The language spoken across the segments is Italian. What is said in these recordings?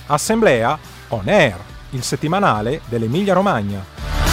Assemblea On Air, il settimanale dell'Emilia-Romagna.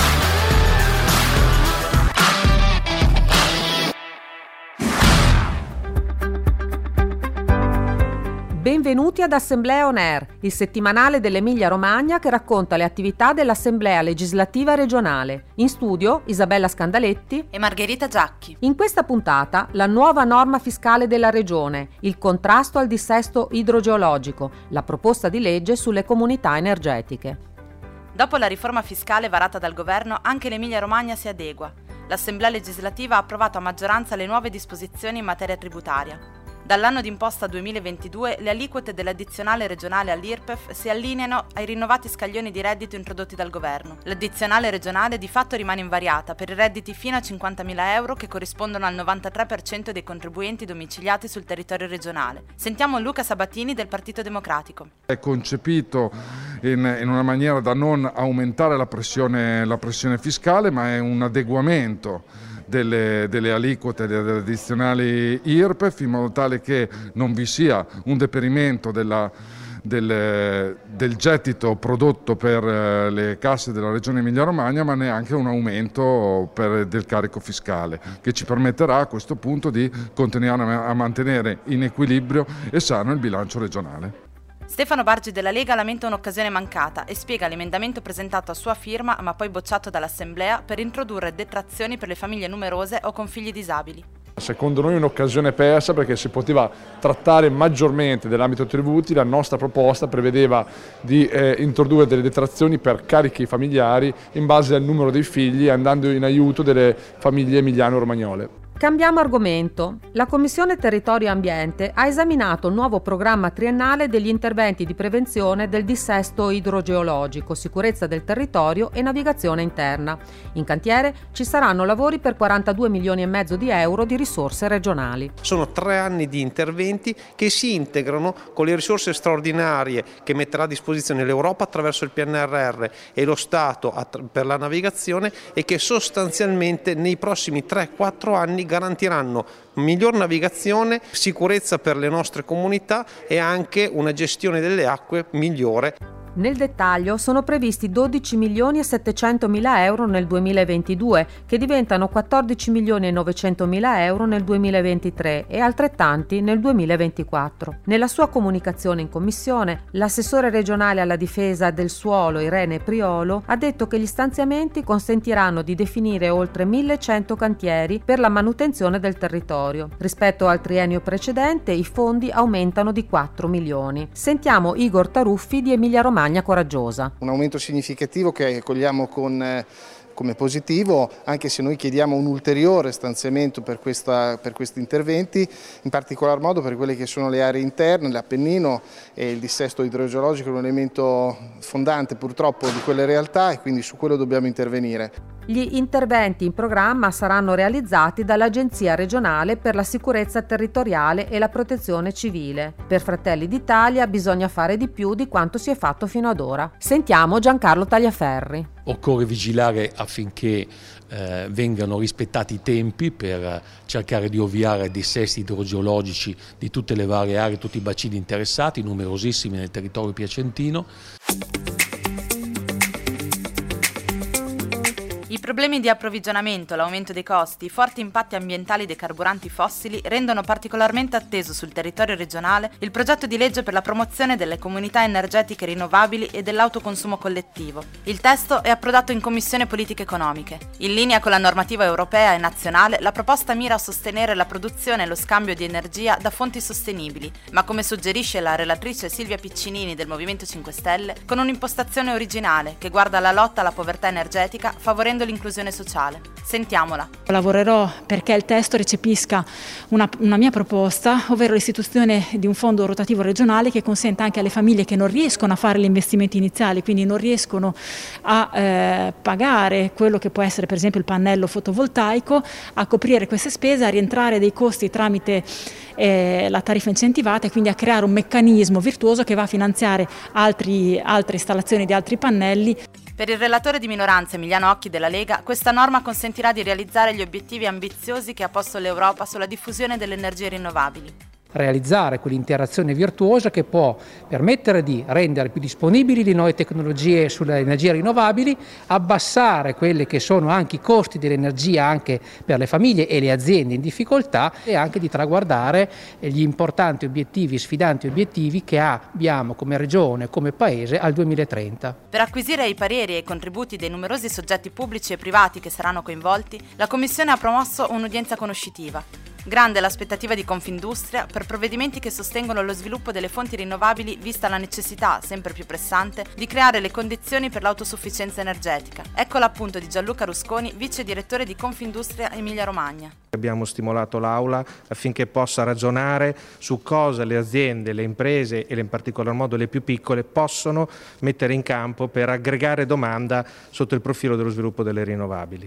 Benvenuti ad Assemblea On Air, il settimanale dell'Emilia-Romagna che racconta le attività dell'Assemblea legislativa regionale. In studio Isabella Scandaletti e Margherita Giacchi. In questa puntata la nuova norma fiscale della regione, il contrasto al dissesto idrogeologico, la proposta di legge sulle comunità energetiche. Dopo la riforma fiscale varata dal governo, anche l'Emilia-Romagna si adegua. L'Assemblea legislativa ha approvato a maggioranza le nuove disposizioni in materia tributaria. Dall'anno d'imposta 2022 le aliquote dell'addizionale regionale all'IRPEF si allineano ai rinnovati scaglioni di reddito introdotti dal governo. L'addizionale regionale di fatto rimane invariata per i redditi fino a 50.000 euro che corrispondono al 93% dei contribuenti domiciliati sul territorio regionale. Sentiamo Luca Sabatini del Partito Democratico. È concepito in una maniera da non aumentare la pressione fiscale, ma è un adeguamento delle aliquote delle addizionali IRPEF in modo tale che non vi sia un deperimento del gettito prodotto per le casse della Regione Emilia-Romagna, ma neanche un aumento del carico fiscale, che ci permetterà a questo punto di continuare a mantenere in equilibrio e sano il bilancio regionale. Stefano Bargi della Lega lamenta un'occasione mancata e spiega l'emendamento presentato a sua firma ma poi bocciato dall'Assemblea per introdurre detrazioni per le famiglie numerose o con figli disabili. Secondo noi è un'occasione persa perché si poteva trattare maggiormente dell'ambito tributi. La nostra proposta prevedeva di introdurre delle detrazioni per carichi familiari in base al numero dei figli, andando in aiuto delle famiglie emiliano-romagnole. Cambiamo argomento. La Commissione Territorio e Ambiente ha esaminato il nuovo programma triennale degli interventi di prevenzione del dissesto idrogeologico, sicurezza del territorio e navigazione interna. In cantiere ci saranno lavori per 42 milioni e mezzo di euro di risorse regionali. Sono 3 anni di interventi che si integrano con le risorse straordinarie che metterà a disposizione l'Europa attraverso il PNRR e lo Stato per la navigazione e che sostanzialmente nei prossimi 3-4 anni garantiranno miglior navigazione, sicurezza per le nostre comunità e anche una gestione delle acque migliore. Nel dettaglio sono previsti 12 milioni e 700 mila euro nel 2022, che diventano 14 milioni e 900 mila euro nel 2023 e altrettanti nel 2024. Nella sua comunicazione in commissione, l'assessore regionale alla difesa del suolo Irene Priolo ha detto che gli stanziamenti consentiranno di definire oltre 1100 cantieri per la manutenzione del territorio. Rispetto al triennio precedente, i fondi aumentano di 4 milioni. Sentiamo Igor Taruffi di Emilia-Romagna Coraggiosa. Un aumento significativo che cogliamo come positivo, anche se noi chiediamo un ulteriore stanziamento per questi interventi, in particolar modo per quelle che sono le aree interne, l'Appennino e il dissesto idrogeologico è un elemento fondante purtroppo di quelle realtà e quindi su quello dobbiamo intervenire. Gli interventi in programma saranno realizzati dall'Agenzia regionale per la sicurezza territoriale e la protezione civile. Per Fratelli d'Italia bisogna fare di più di quanto si è fatto fino ad ora. Sentiamo Giancarlo Tagliaferri. Occorre vigilare affinché vengano rispettati i tempi per cercare di ovviare ai dissesti idrogeologici di tutte le varie aree, tutti i bacini interessati, numerosissimi nel territorio piacentino. I problemi di approvvigionamento, l'aumento dei costi, i forti impatti ambientali dei carburanti fossili rendono particolarmente atteso sul territorio regionale il progetto di legge per la promozione delle comunità energetiche rinnovabili e dell'autoconsumo collettivo. Il testo è approdato in Commissione Politiche Economiche. In linea con la normativa europea e nazionale, la proposta mira a sostenere la produzione e lo scambio di energia da fonti sostenibili, ma come suggerisce la relatrice Silvia Piccinini del Movimento 5 Stelle, con un'impostazione originale che guarda alla lotta alla povertà energetica, favorendo l'inclusione sociale. Sentiamola. Lavorerò perché il testo recepisca una mia proposta, ovvero l'istituzione di un fondo rotativo regionale che consenta anche alle famiglie che non riescono a fare gli investimenti iniziali, quindi non riescono a pagare quello che può essere per esempio il pannello fotovoltaico, a coprire queste spese, a rientrare dei costi tramite la tariffa incentivata e quindi a creare un meccanismo virtuoso che va a finanziare altre installazioni di altri pannelli. Per il relatore di minoranza Emiliano Occhi della Lega, questa norma consentirà di realizzare gli obiettivi ambiziosi che ha posto l'Europa sulla diffusione delle energie rinnovabili. realizzare quell'interazione virtuosa che può permettere di rendere più disponibili le nuove tecnologie sulle energie rinnovabili, abbassare quelli che sono anche i costi dell'energia anche per le famiglie e le aziende in difficoltà e anche di traguardare gli importanti obiettivi, sfidanti obiettivi che abbiamo come regione, come paese al 2030. Per acquisire i pareri e i contributi dei numerosi soggetti pubblici e privati che saranno coinvolti, la Commissione ha promosso un'udienza conoscitiva. Grande l'aspettativa di Confindustria per provvedimenti che sostengono lo sviluppo delle fonti rinnovabili, vista la necessità, sempre più pressante, di creare le condizioni per l'autosufficienza energetica. Ecco l'appunto di Gianluca Rusconi, vice direttore di Confindustria Emilia Romagna. Abbiamo stimolato l'Aula affinché possa ragionare su cosa le aziende, le imprese e in particolar modo le più piccole possono mettere in campo per aggregare domanda sotto il profilo dello sviluppo delle rinnovabili.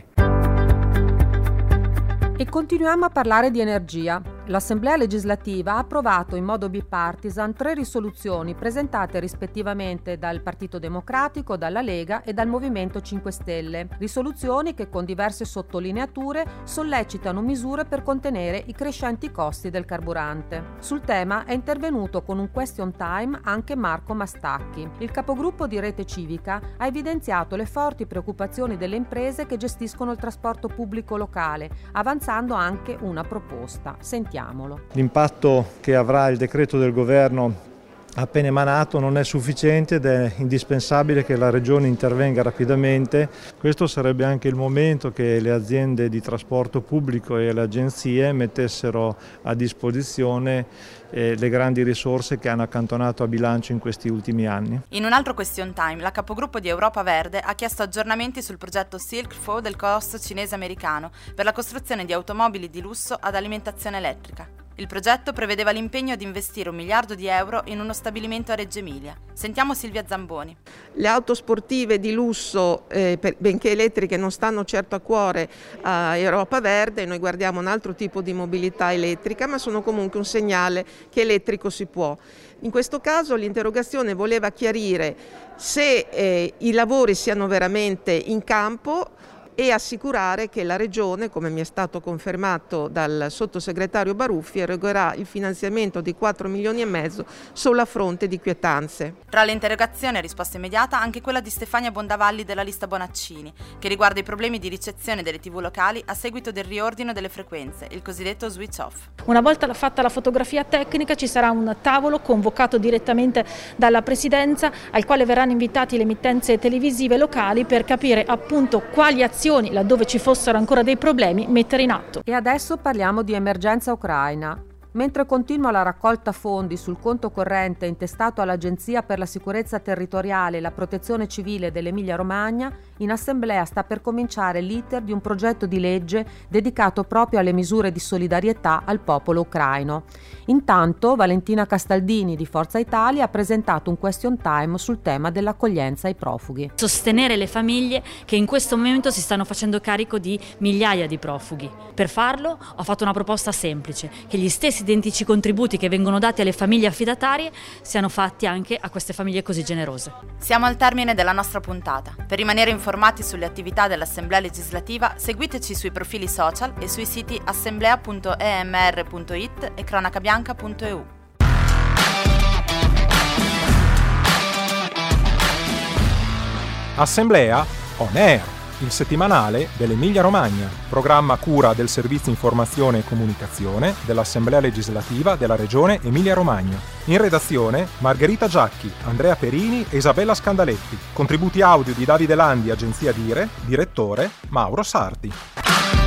E continuiamo a parlare di energia. L'Assemblea legislativa ha approvato in modo bipartisan 3 risoluzioni presentate rispettivamente dal Partito Democratico, dalla Lega e dal Movimento 5 Stelle. Risoluzioni che con diverse sottolineature sollecitano misure per contenere i crescenti costi del carburante. Sul tema è intervenuto con un question time anche Marco Mastacchi. Il capogruppo di Rete Civica ha evidenziato le forti preoccupazioni delle imprese che gestiscono il trasporto pubblico locale, avanzando anche una proposta. Sentiamolo. L'impatto che avrà il decreto del governo appena emanato non è sufficiente ed è indispensabile che la Regione intervenga rapidamente. Questo sarebbe anche il momento che le aziende di trasporto pubblico e le agenzie mettessero a disposizione le grandi risorse che hanno accantonato a bilancio in questi ultimi anni. In un altro question time, la capogruppo di Europa Verde ha chiesto aggiornamenti sul progetto Silk Road del colosso cinese-americano per la costruzione di automobili di lusso ad alimentazione elettrica. Il progetto prevedeva l'impegno di investire 1 miliardo di euro in uno stabilimento a Reggio Emilia. Sentiamo Silvia Zamboni. Le auto sportive di lusso, benché elettriche, non stanno certo a cuore a Europa Verde. Noi guardiamo un altro tipo di mobilità elettrica, ma sono comunque un segnale che elettrico si può. In questo caso l'interrogazione voleva chiarire se i lavori siano veramente in campo e assicurare che la Regione, come mi è stato confermato dal sottosegretario Baruffi, erogerà il finanziamento di 4,5 milioni sulla fronte di quietanze. Tra le interrogazioni a risposta immediata anche quella di Stefania Bondavalli della lista Bonaccini, che riguarda i problemi di ricezione delle TV locali a seguito del riordino delle frequenze, il cosiddetto switch off. Una volta fatta la fotografia tecnica ci sarà un tavolo convocato direttamente dalla Presidenza al quale verranno invitati le emittenze televisive locali per capire appunto quali azioni, laddove ci fossero ancora dei problemi, mettere in atto. E adesso parliamo di emergenza ucraina. Mentre continua la raccolta fondi sul conto corrente intestato all'Agenzia per la Sicurezza Territoriale e la Protezione Civile dell'Emilia-Romagna, in Assemblea sta per cominciare l'iter di un progetto di legge dedicato proprio alle misure di solidarietà al popolo ucraino. Intanto Valentina Castaldini di Forza Italia ha presentato un question time sul tema dell'accoglienza ai profughi. Sostenere le famiglie che in questo momento si stanno facendo carico di migliaia di profughi. Per farlo ho fatto una proposta semplice, che gli stessi identici contributi che vengono dati alle famiglie affidatarie siano fatti anche a queste famiglie così generose. Siamo al termine della nostra puntata. Per rimanere informati sulle attività dell'Assemblea legislativa, seguiteci sui profili social e sui siti assemblea.emr.it e cronacabianca.eu. Assemblea On Air, il settimanale dell'Emilia Romagna, programma a cura del Servizio Informazione e Comunicazione dell'Assemblea Legislativa della Regione Emilia Romagna. In redazione Margherita Giacchi, Andrea Perini e Isabella Scandaletti. Contributi audio di Davide Landi, agenzia Dire, direttore Mauro Sarti.